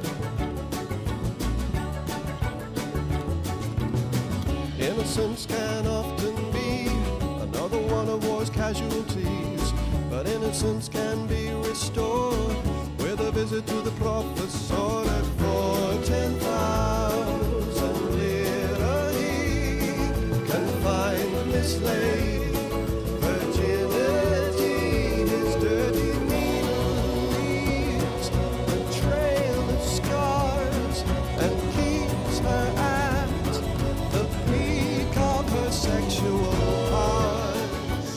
Innocence can often be another one of war's casualties, but innocence can be restored with a visit to the professor for 10,000 lira. He can find Miss Lady virginity. His dirty needle leaves a trail of scars and keeps her at the peak of her sexual hearts.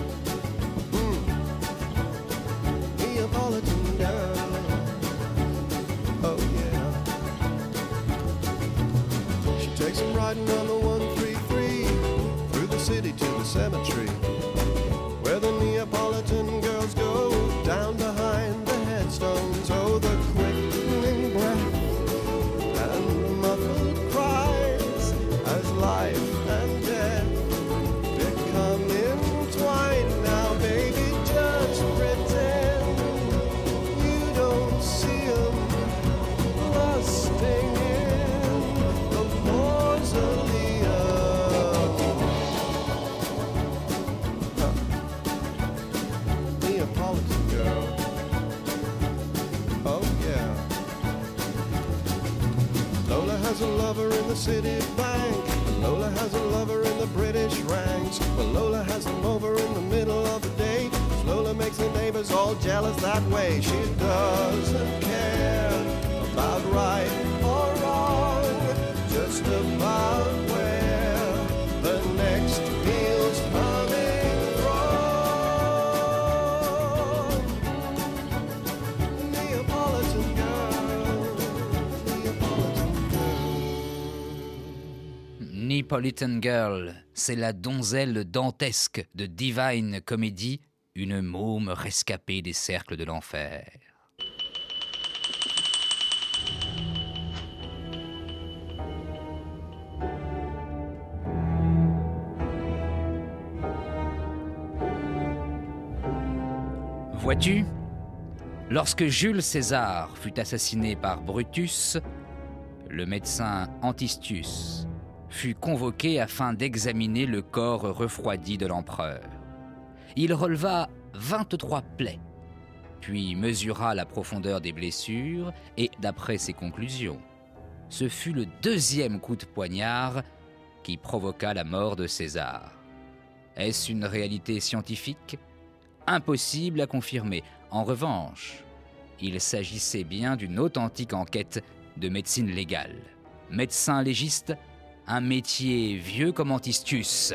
Neapolitan girl, oh yeah. She takes him riding on the 133 through the city to the cemetery, where the Neapolitan girls go down behind the headstones. Oh, the quickening breath and the muffled cries as life and death become entwined. Now, baby, just pretend you don't see 'em lusting. the city bank. Lola has a lover in the British ranks. But Lola has them over in the middle of the day. Lola makes the neighbors all jealous that way. She doesn't care about right or wrong, just about where the next meal's coming from. Neapolitan girl, Neapolitan girl. Neapolitan Girl, c'est la donzelle dantesque de Divine Comedy, une môme rescapée des cercles de l'enfer. Vois-tu, lorsque Jules César fut assassiné par Brutus, le médecin Antistius fut convoqué afin d'examiner le corps refroidi de l'empereur. Il releva 23 plaies, puis mesura la profondeur des blessures et, d'après ses conclusions, ce fut le deuxième coup de poignard qui provoqua la mort de César. Est-ce une réalité scientifique ? Impossible à confirmer. En revanche, il s'agissait bien d'une authentique enquête de médecine légale. Médecin légiste, un métier vieux comme Antistius.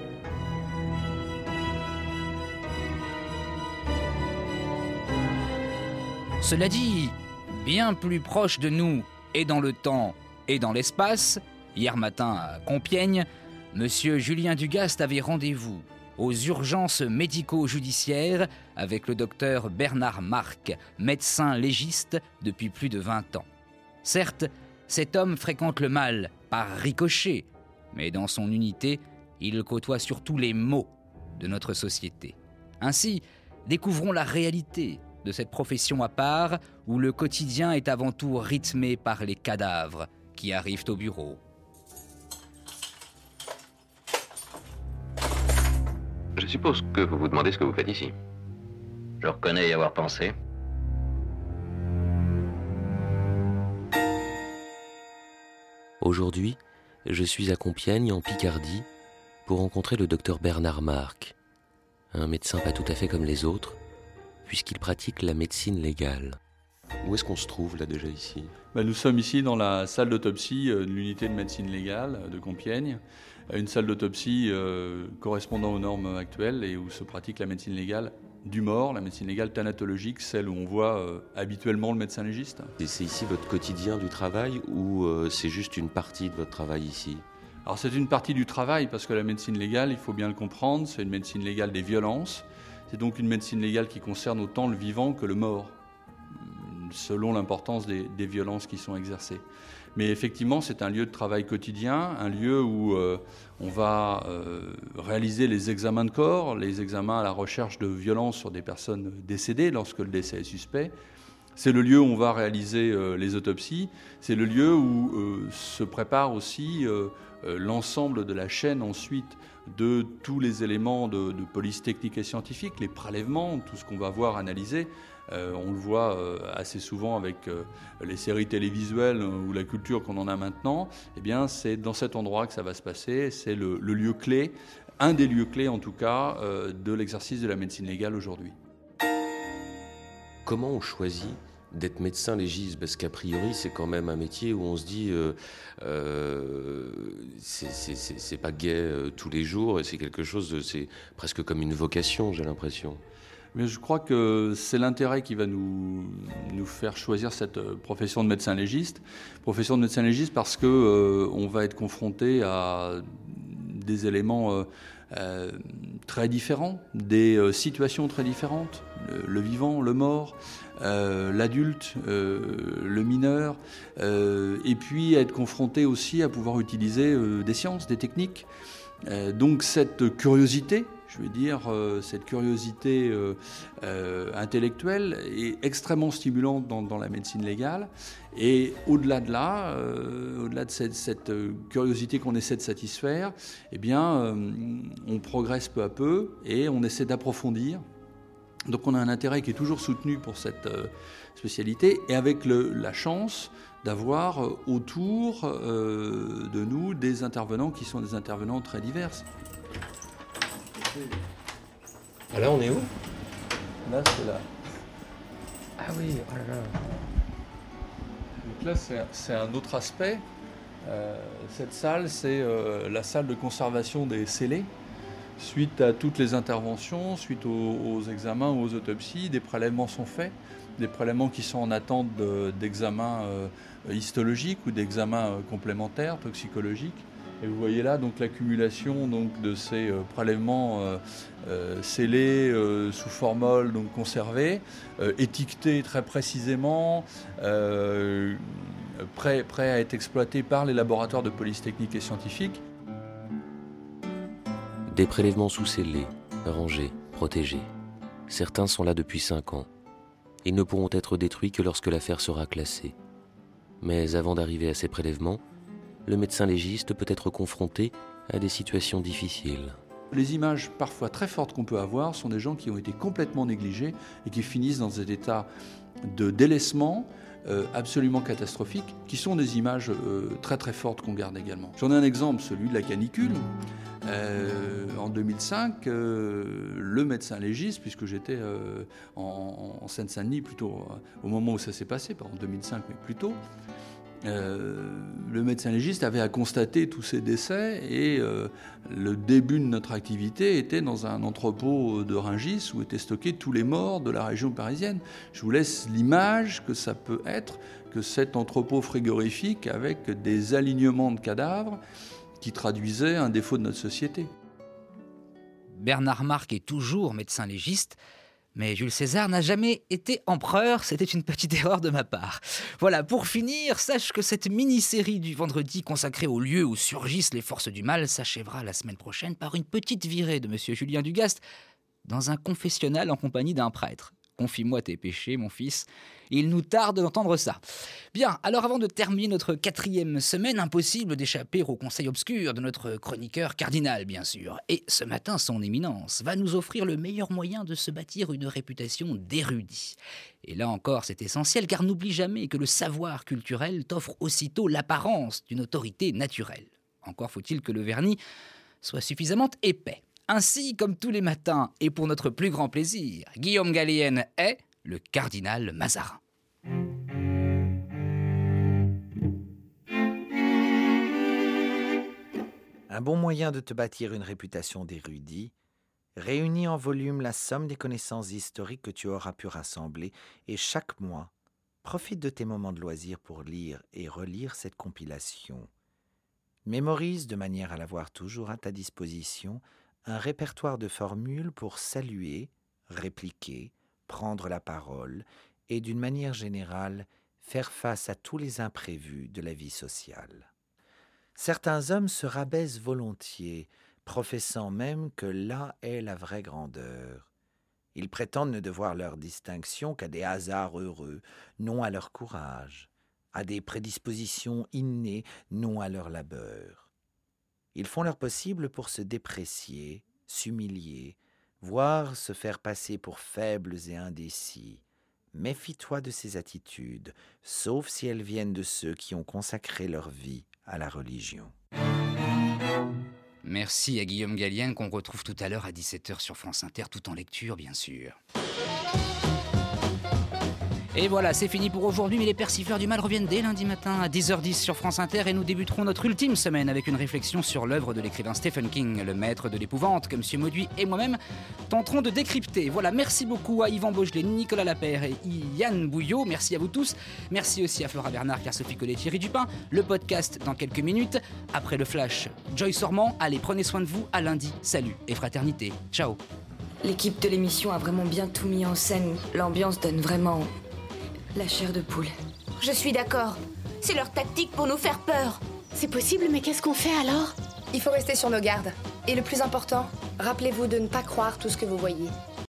Cela dit, bien plus proche de nous, et dans le temps et dans l'espace, hier matin à Compiègne, Monsieur Julien Dugast avait rendez-vous aux urgences médico-judiciaires avec le docteur Bernard Marc, médecin légiste depuis plus de 20 ans. Certes, cet homme fréquente le mal par ricochet, mais dans son unité, il côtoie surtout les maux de notre société. Ainsi, découvrons la réalité de cette profession à part où le quotidien est avant tout rythmé par les cadavres qui arrivent au bureau. Je suppose que vous vous demandez ce que vous faites ici. Je reconnais y avoir pensé. Aujourd'hui, je suis à Compiègne, en Picardie, pour rencontrer le docteur Bernard Marc, un médecin pas tout à fait comme les autres, puisqu'il pratique la médecine légale. Où est-ce qu'on se trouve là déjà ici ? Nous sommes ici dans la salle d'autopsie de l'unité de médecine légale de Compiègne, une salle d'autopsie correspondant aux normes actuelles et où se pratique la médecine légale du mort, la médecine légale thanatologique, celle où on voit habituellement le médecin légiste. Et c'est ici votre quotidien du travail ou c'est juste une partie de votre travail ici ? Alors c'est une partie du travail parce que la médecine légale, il faut bien le comprendre, c'est une médecine légale des violences. C'est donc une médecine légale qui concerne autant le vivant que le mort, selon l'importance des violences qui sont exercées. Mais effectivement, c'est un lieu de travail quotidien, un lieu où on va réaliser les examens de corps, les examens à la recherche de violences sur des personnes décédées lorsque le décès est suspect. C'est le lieu où on va réaliser les autopsies. C'est le lieu où se prépare aussi l'ensemble de la chaîne ensuite de tous les éléments de police technique et scientifique, les prélèvements, tout ce qu'on va voir analyser. On le voit assez souvent avec les séries télévisuelles ou la culture qu'on en a maintenant. Eh bien, c'est dans cet endroit que ça va se passer. C'est le lieu clé, un des lieux clés en tout cas, de l'exercice de la médecine légale aujourd'hui. Comment on choisit d'être médecin légiste, parce qu'a priori c'est quand même un métier où on se dit c'est pas gai tous les jours, et c'est quelque chose c'est presque comme une vocation, j'ai l'impression. Mais je crois que c'est l'intérêt qui va nous faire choisir cette profession de médecin légiste. Profession de médecin légiste parce que on va être confronté à des éléments très différents, des situations très différentes, le vivant, le mort, l'adulte, le mineur, et puis être confronté aussi à pouvoir utiliser des sciences, des techniques. Donc cette curiosité, je veux dire, cette curiosité intellectuelle est extrêmement stimulante dans la médecine légale. Et au-delà de là, au-delà de cette curiosité qu'on essaie de satisfaire, eh bien, on progresse peu à peu et on essaie d'approfondir Donc on a un intérêt qui est toujours soutenu pour cette spécialité, et avec la chance d'avoir autour de nous des intervenants qui sont des intervenants très divers. Ah là, on est où? Là, c'est là. Ah oui, oh là là. Donc là, c'est un autre aspect. Cette salle, c'est la salle de conservation des scellés. Suite à toutes les interventions, suite aux examens ou aux autopsies, des prélèvements sont faits, des prélèvements qui sont en attente d'examens histologiques ou d'examens complémentaires, toxicologiques. Et vous voyez là donc l'accumulation donc, de ces prélèvements scellés sous formol, donc conservés, étiquetés très précisément, prêts à être exploités par les laboratoires de police technique et scientifique. Des prélèvements sous-scellés, rangés, protégés. Certains sont là depuis 5 ans. Ils ne pourront être détruits que lorsque l'affaire sera classée. Mais avant d'arriver à ces prélèvements, le médecin légiste peut être confronté à des situations difficiles. Les images parfois très fortes qu'on peut avoir sont des gens qui ont été complètement négligés et qui finissent dans un état de délaissement absolument catastrophique, qui sont des images très très fortes qu'on garde également. J'en ai un exemple, celui de la canicule. En 2005, le médecin légiste, puisque j'étais en Seine-Saint-Denis plutôt au moment où ça s'est passé, pas en 2005 mais plus tôt, le médecin légiste avait à constater tous ces décès et le début de notre activité était dans un entrepôt de Rungis où étaient stockés tous les morts de la région parisienne. Je vous laisse l'image que ça peut être que cet entrepôt frigorifique avec des alignements de cadavres qui traduisaient un défaut de notre société. Bernard Marc est toujours médecin légiste, mais Jules César n'a jamais été empereur, c'était une petite erreur de ma part. Voilà, pour finir, sache que cette mini-série du vendredi consacrée au lieu où surgissent les forces du mal s'achèvera la semaine prochaine par une petite virée de monsieur Julien Dugast dans un confessionnal en compagnie d'un prêtre. Confie-moi tes péchés, mon fils. Il nous tarde d'entendre ça. Bien, alors avant de terminer notre 4e semaine, impossible d'échapper au conseil obscur de notre chroniqueur cardinal, bien sûr. Et ce matin, son éminence va nous offrir le meilleur moyen de se bâtir une réputation d'érudit. Et là encore, c'est essentiel, car n'oublie jamais que le savoir culturel t'offre aussitôt l'apparence d'une autorité naturelle. Encore faut-il que le vernis soit suffisamment épais. Ainsi, comme tous les matins, et pour notre plus grand plaisir, Guillaume Gallienne est le cardinal Mazarin. Un bon moyen de te bâtir une réputation d'érudit, réunis en volume la somme des connaissances historiques que tu auras pu rassembler, et chaque mois, profite de tes moments de loisir pour lire et relire cette compilation. Mémorise de manière à l'avoir toujours à ta disposition un répertoire de formules pour saluer, répliquer, prendre la parole et, d'une manière générale, faire face à tous les imprévus de la vie sociale. Certains hommes se rabaissent volontiers, professant même que là est la vraie grandeur. Ils prétendent ne devoir leur distinction qu'à des hasards heureux, non à leur courage, à des prédispositions innées, non à leur labeur. Ils font leur possible pour se déprécier, s'humilier, voire se faire passer pour faibles et indécis. Méfie-toi de ces attitudes, sauf si elles viennent de ceux qui ont consacré leur vie à la religion. Merci à Guillaume Gallienne qu'on retrouve tout à l'heure à 17h sur France Inter, tout en lecture bien sûr. Et voilà, c'est fini pour aujourd'hui, mais les persifleurs du mal reviennent dès lundi matin à 10h10 sur France Inter et nous débuterons notre ultime semaine avec une réflexion sur l'œuvre de l'écrivain Stephen King, le maître de l'épouvante, que M. Mauduit et moi-même tenterons de décrypter. Voilà, merci beaucoup à Yvan Beaugelet, Nicolas Lapère et Yann Bouillot, merci à vous tous. Merci aussi à Flora Bernard, Pierre-Sophie Collet, Thierry Dupin. Le podcast dans quelques minutes. Après le flash, Joyce Ormand. Allez, prenez soin de vous, à lundi. Salut et fraternité. Ciao. L'équipe de l'émission a vraiment bien tout mis en scène. L'ambiance donne vraiment la chair de poule. Je suis d'accord. C'est leur tactique pour nous faire peur. C'est possible, mais qu'est-ce qu'on fait alors ? Il faut rester sur nos gardes. Et le plus important, rappelez-vous de ne pas croire tout ce que vous voyez.